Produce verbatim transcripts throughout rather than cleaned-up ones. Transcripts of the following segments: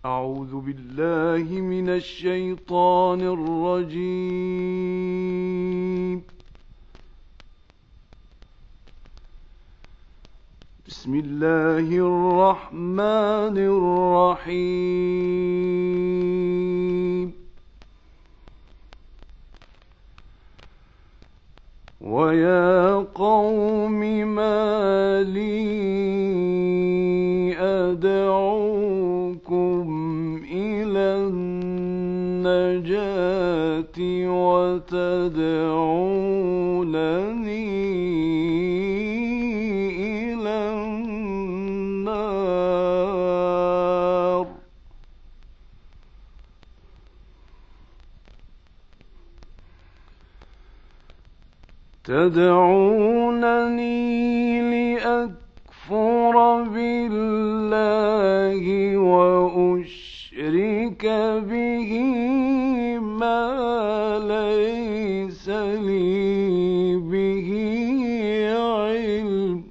أعوذ بالله من الشيطان الرجيم. بسم الله الرحمن الرحيم. ويا قوم ما لي أدعوكم إلى النجاة وتدعونني إلى النار. تدعونني لأكفر بالله وأشرك به ما ليس لي به علم.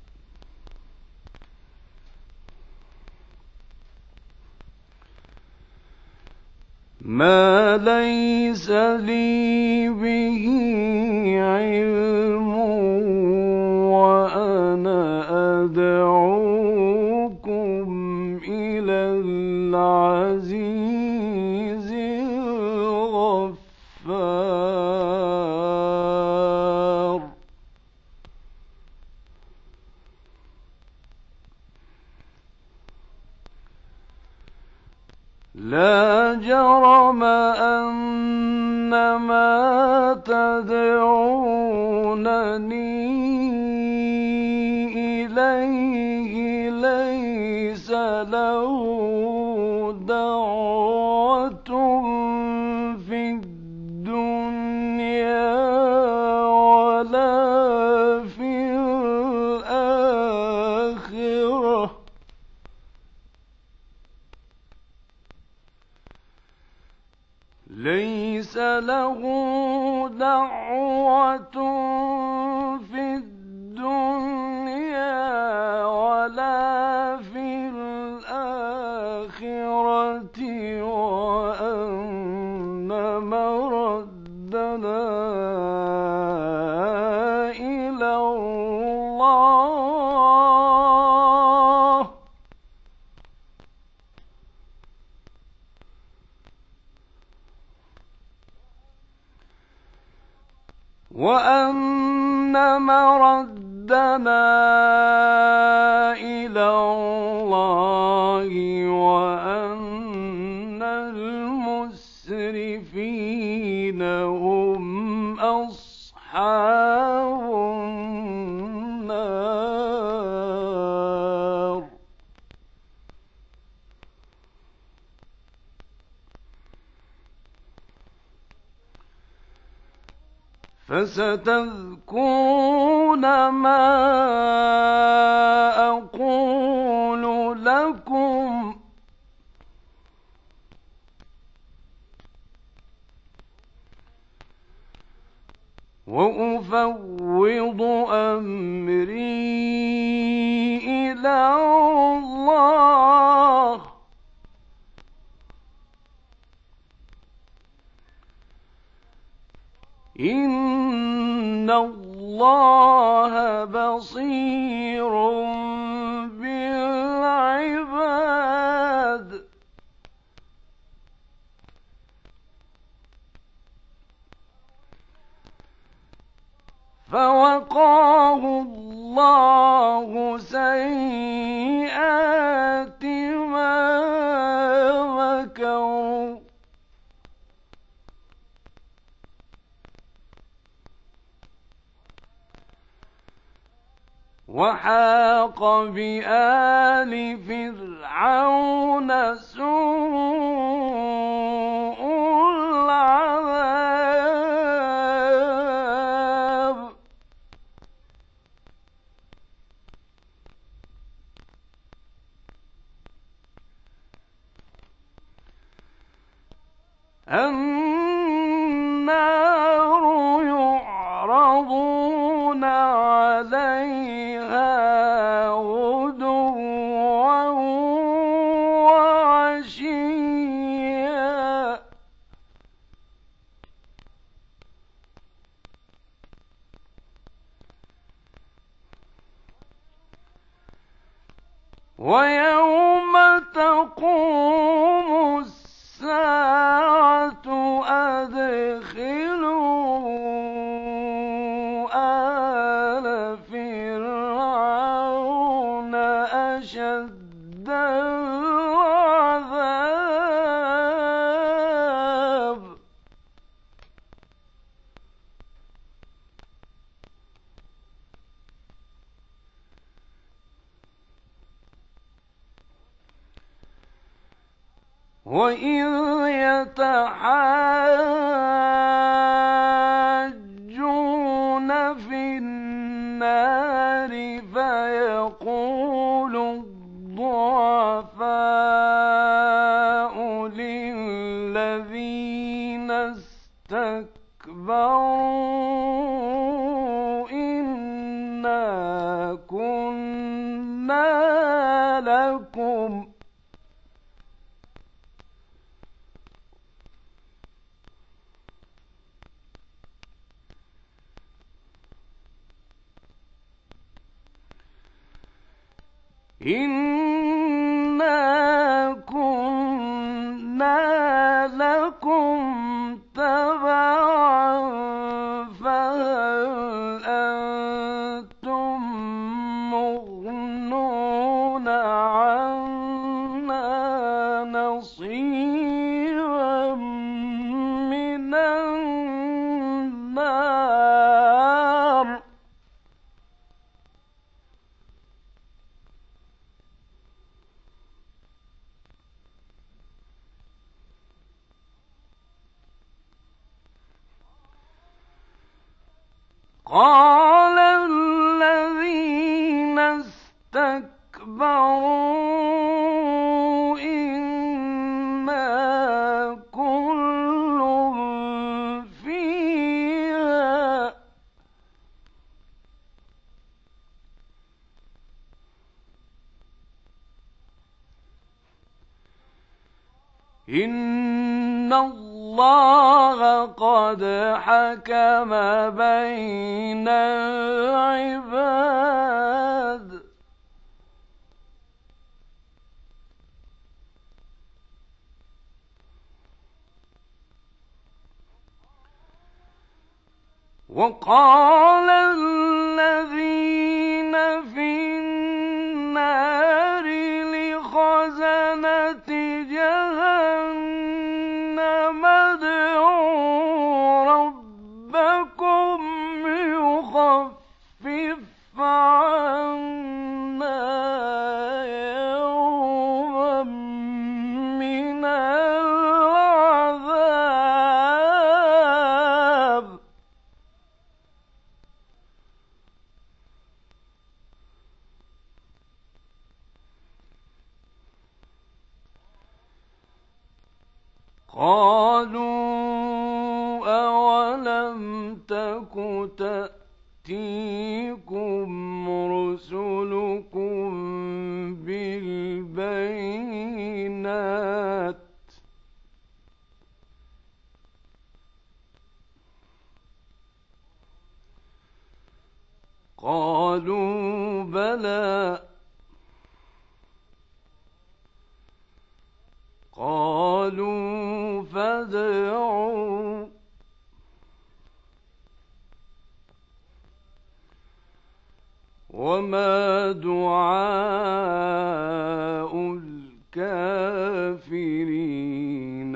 ما ليس لي به علم وأنا أدعوكم إلى العزيز الغفار. لا جرم أن ما تدعونني إليه ليس له دعوة في الدنيا ولا في الآخرة. ليس له دعوة في الدنيا ولا في الآخرة وأن مردنا إلى الله. وأن مردنا إلى الله وأن المسرفين هم أصحاب النار. فستذكرون ما أقول لكم وأفوض أمري إلى الله. إن الله بصير بالعباد. فوقاه الله سيئات ما مكروا وحاق بآل فرعون سوء العذاب. النار يعرضون عليها غدوا وعشيا وإذ يتحاجون في النار فيقول الضعفاء للذين استكبروا إنا كنا لكم إنا كنا لكم تبعا فهل أنتم مغنون عنا نصيبا من النار قال الذين استكبروا إنا كل فيها إن الله قد حكم بين العباد وقال الذين في النار لخزنة جهنم ادعوا ربكم يخفف عنا يوما من العذاب قالوا أولم تك تأتيكم رسلكم بالبينات قالوا بلى قالوا فادعوا وما دعاء الكافرين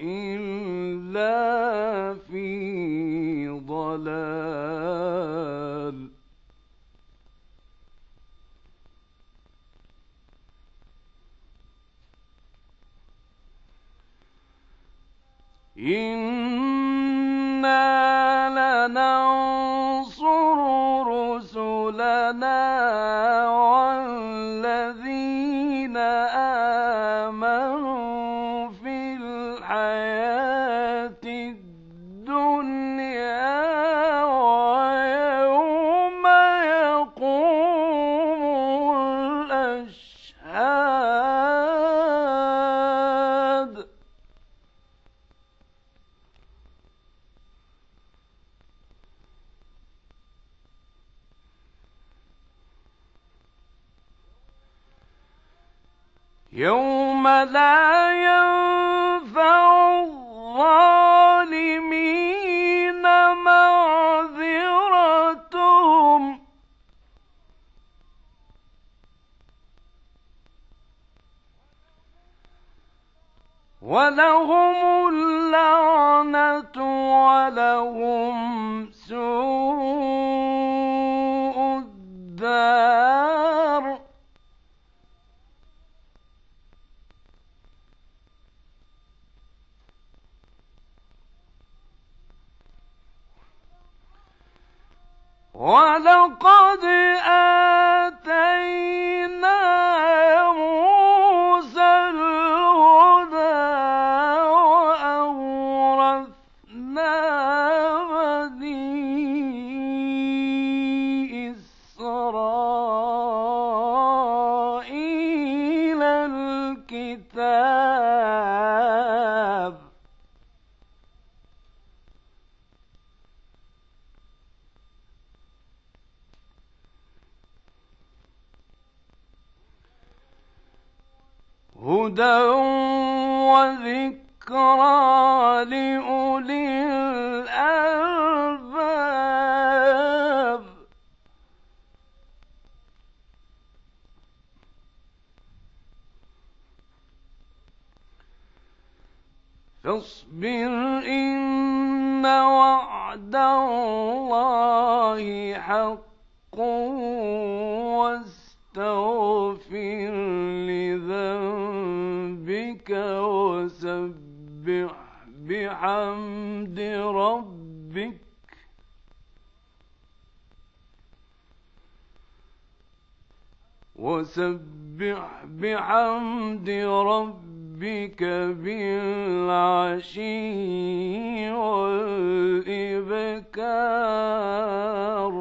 إلا في ضلال إنا لننصر رسلنا والذين آمنوا في الحياة الدنيا ويوم يقوم الأشهاد يوم لا ينفع الظالمين معذرتهم ولهم اللعنة ولهم سوء الدار وَلَقَدْ آتَيْنَا مُوسَى الْهُدَىٰ وَأَوْرَثْنَا بَنِي إِسْرَائِيلَ الْكِتَابَ هُدًى وَذِكْرَىٰ لِأُولِي الْأَلْبَابِ فاصبر إن وعد الله حق واستغفر لذنبك وسبح بحمد ربك وسبح بحمد ربك بالعشي والإبكار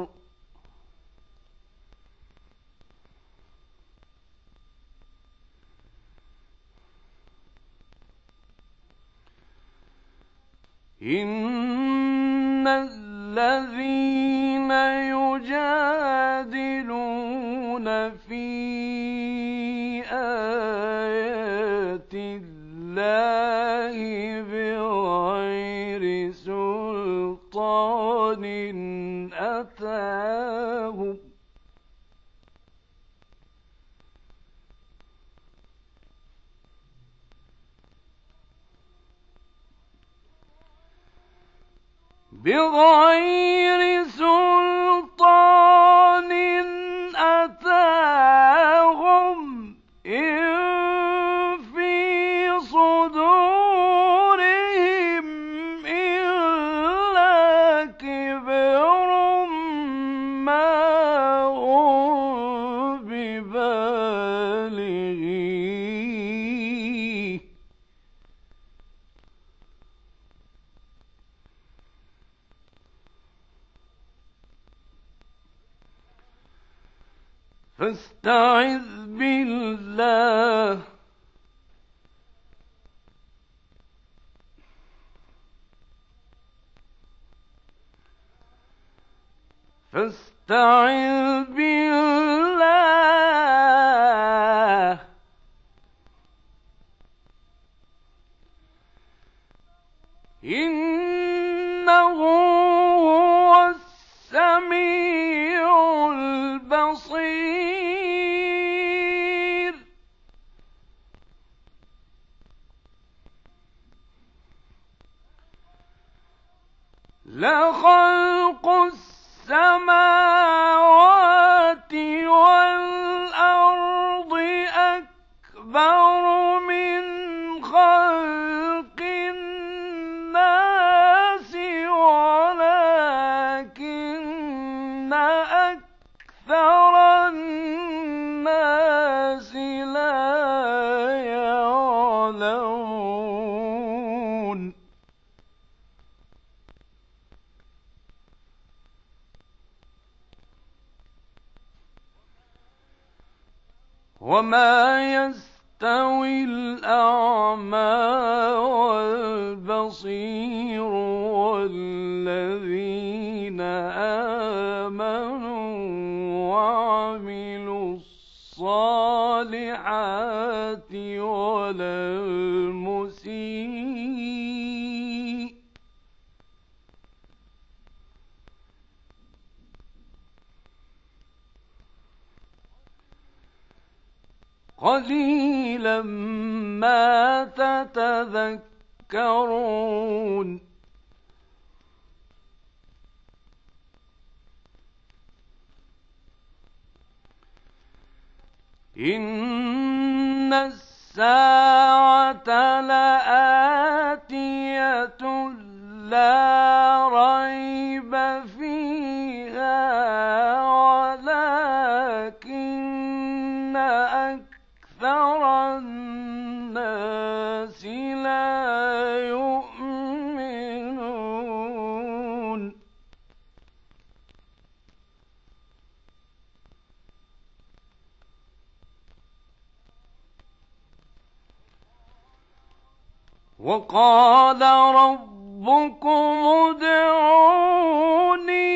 إن الذين يجادلون في آيات الله بغير سلطان أتاهم بغير سلطان أتاهم إن في صدورهم إلا كبر ما هم ببالغيه فاستعذ بالله فاستعذ بالله إنه هو السميع البصير لخلق السماوات والأرض أكبر من خلق الناس ولكن أكثر الناس لا يعلمون وما يستوي الأعمى والبصير والذين آمنوا وعملوا الصالحات ولا المسيء قليلا ما تتذكرون إن الساعة لآتية لا ريب فيها الناس لا يؤمنون وقال ربكم ادعوني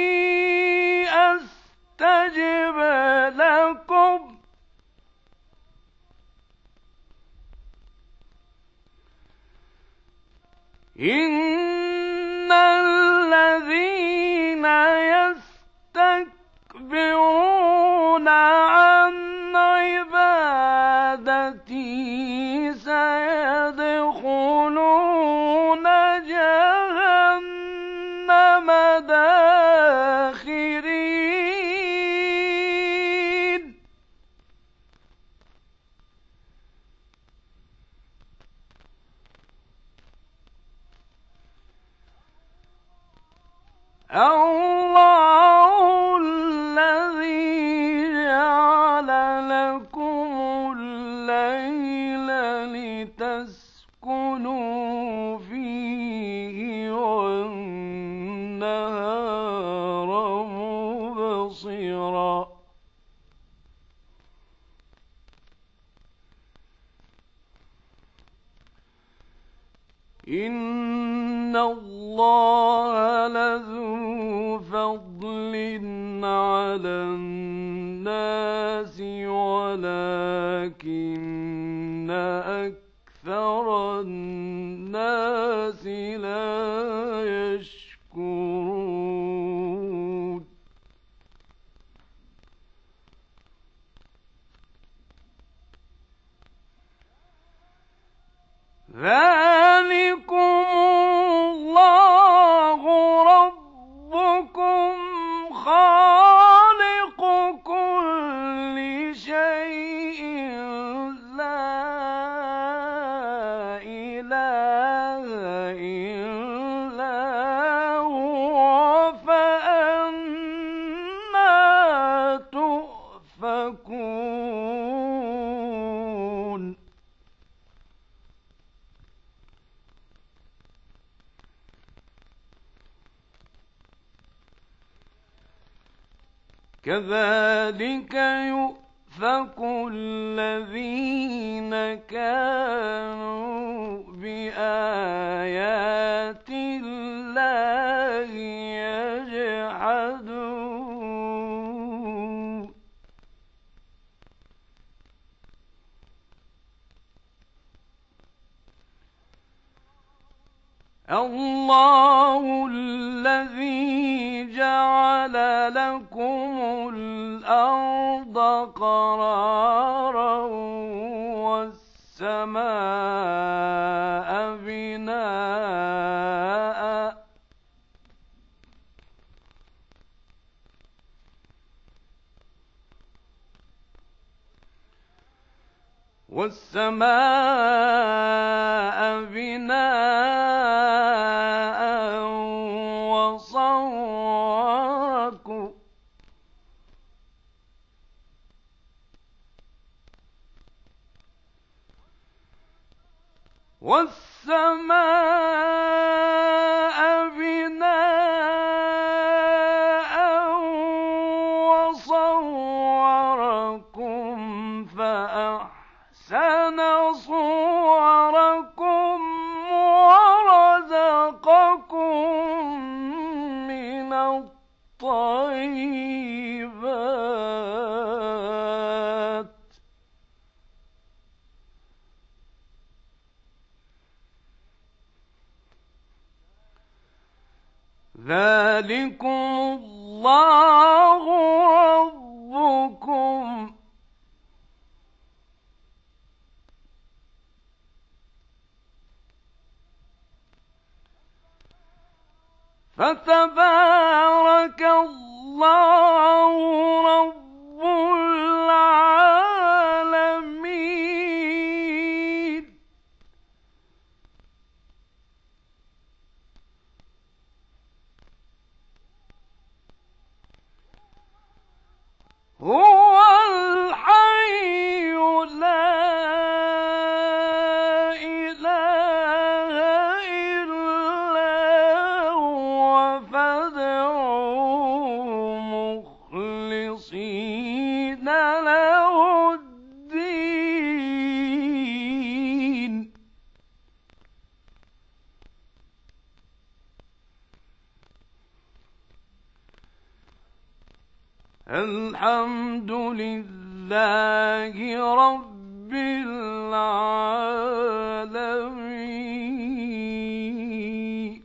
أستجب لكم إن الذين يستكبرون عن عبادتي سيدخلون جهنم داخرين الله الذي جعل لكم الليل لتسكنوا فيه والنهار مبصرا إن الله لذو فضل على الناس ولكن أكثر الناس لا يشكرون ذلكم الله ربكم خالق كل شيء لا إله إلا هو فأنى تؤفكون كذلك يؤفك الذين كانوا بآيات الله يجحدون الله الذي جعل لكم الأرض قرارا والسماء بناء والسماء بناء وصوركم والسماء بناء وصوركم فأحسن صوركم ورزقكم من الطيبات ذلكم الله ربكم فتبارك الله رب العالمين هو الحي لا الحمد لله رب العالمين.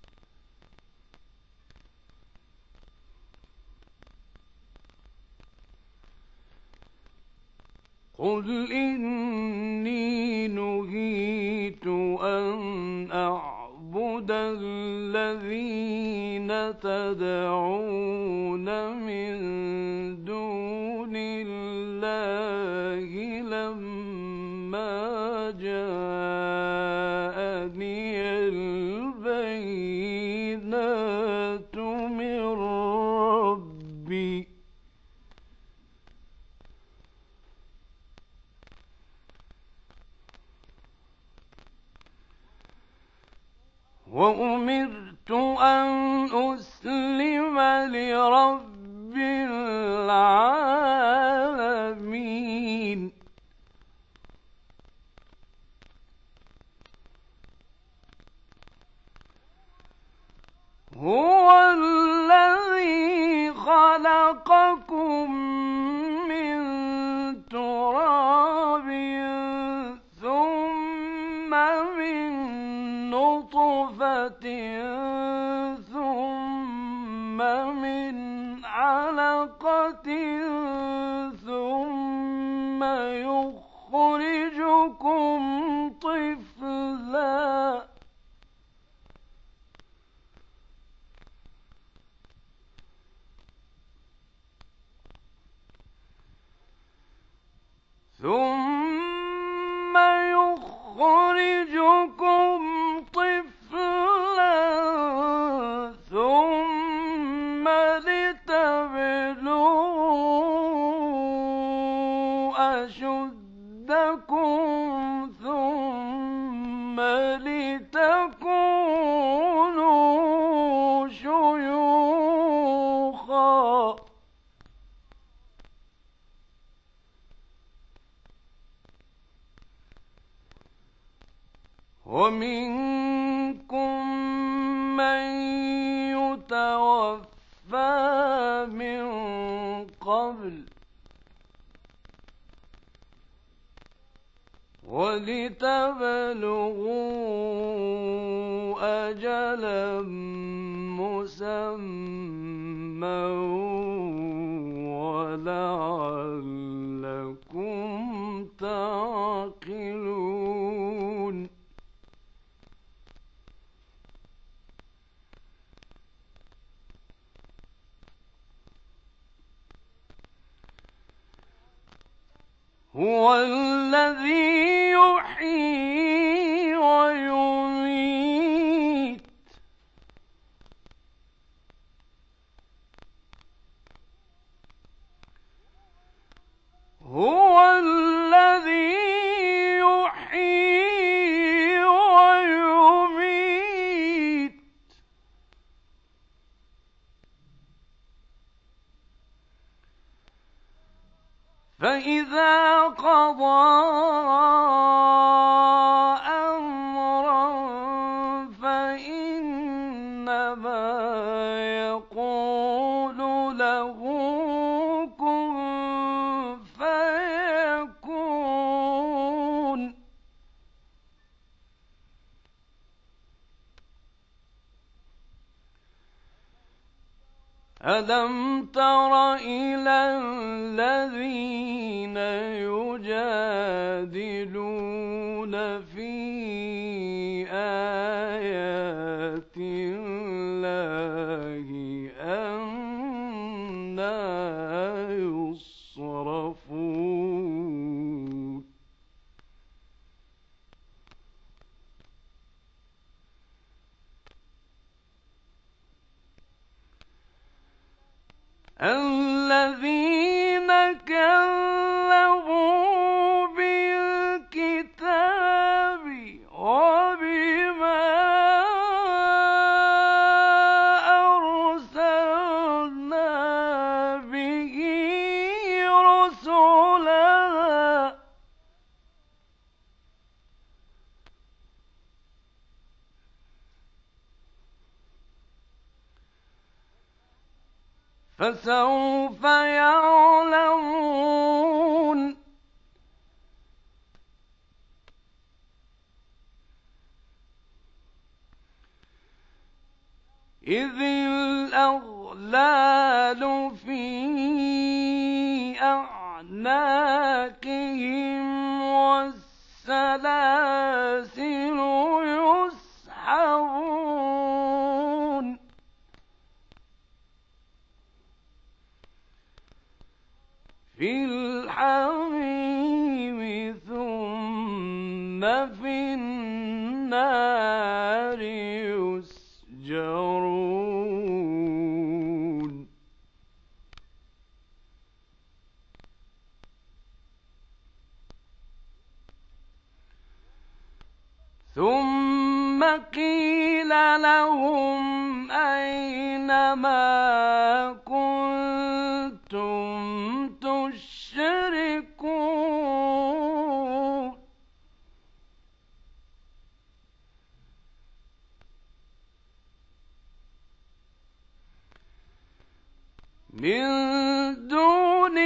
قل إني نهيت أن أعبد الذين تدعون من دون الله لما جاءني البينات من ربي وأمرت أن أسلم لرب العالمين. هو الذي خلقكم من تراب ثم من نطفة ثم من علقة ثم يخرجكم طفلا ثم يخرجكم طفلا ثم لتبلغوا أشدكم ثم لتكونوا شيوخا ومنكم من يتوفى من قبل ولتبلغوا أجلا مسمى ولعلكم تعقلون. هو الذي يحيي ويميت هو الذي يحيي ويميت فإذا قضى أمرا فإنما يقول له كن فيكون. ألم تر إلى الذين يجادلون في آيات الله أنى يصرفون. الذين كذبوا بالكتاب وبما أرسلنا به رسلنا فسوف يعلمون. إذ الأغلال في أعناقهم والسلاسل يسحبون في الحميم ثم في النار يسجرون. ثم قيل لهم أين ما كنتم تشركون من دون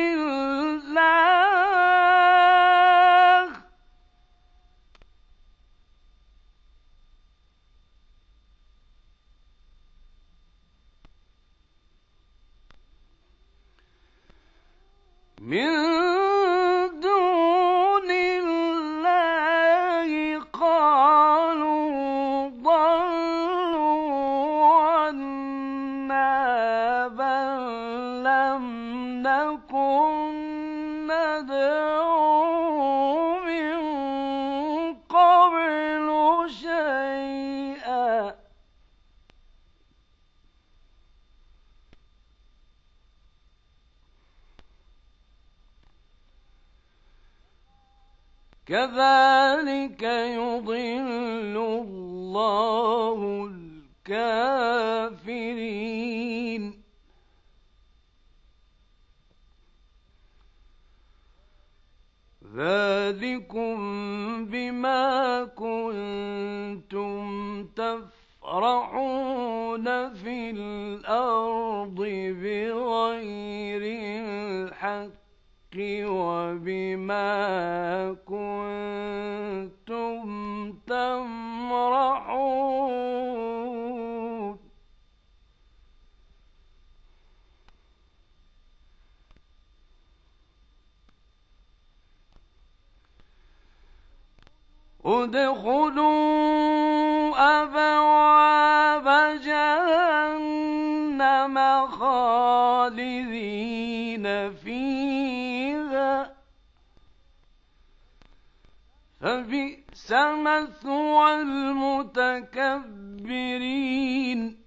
الله من دون الله قالوا ضلوا عنا بل لم نكن ندعو من قبل شيئا كذلك يضل الله الكافرين. ذلكم بما كنتم تفرحون في الأرض بغير الحق وبما كنتم تمرحون. ادخلوا أبواب جهنم خالدين فيها فبئس مثوى المتكبرين.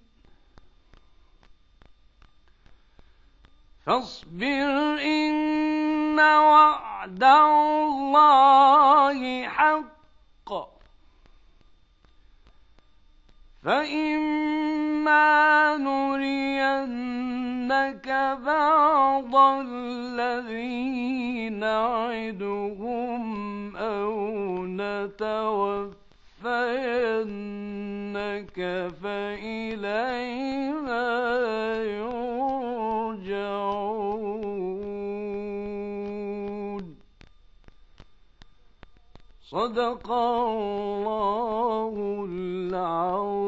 فاصبر إن وعد الله حق فإما نرينك بعض الذي نعدهم أو نتوفينك فإلينا يرجعون. صدق الله العظيم.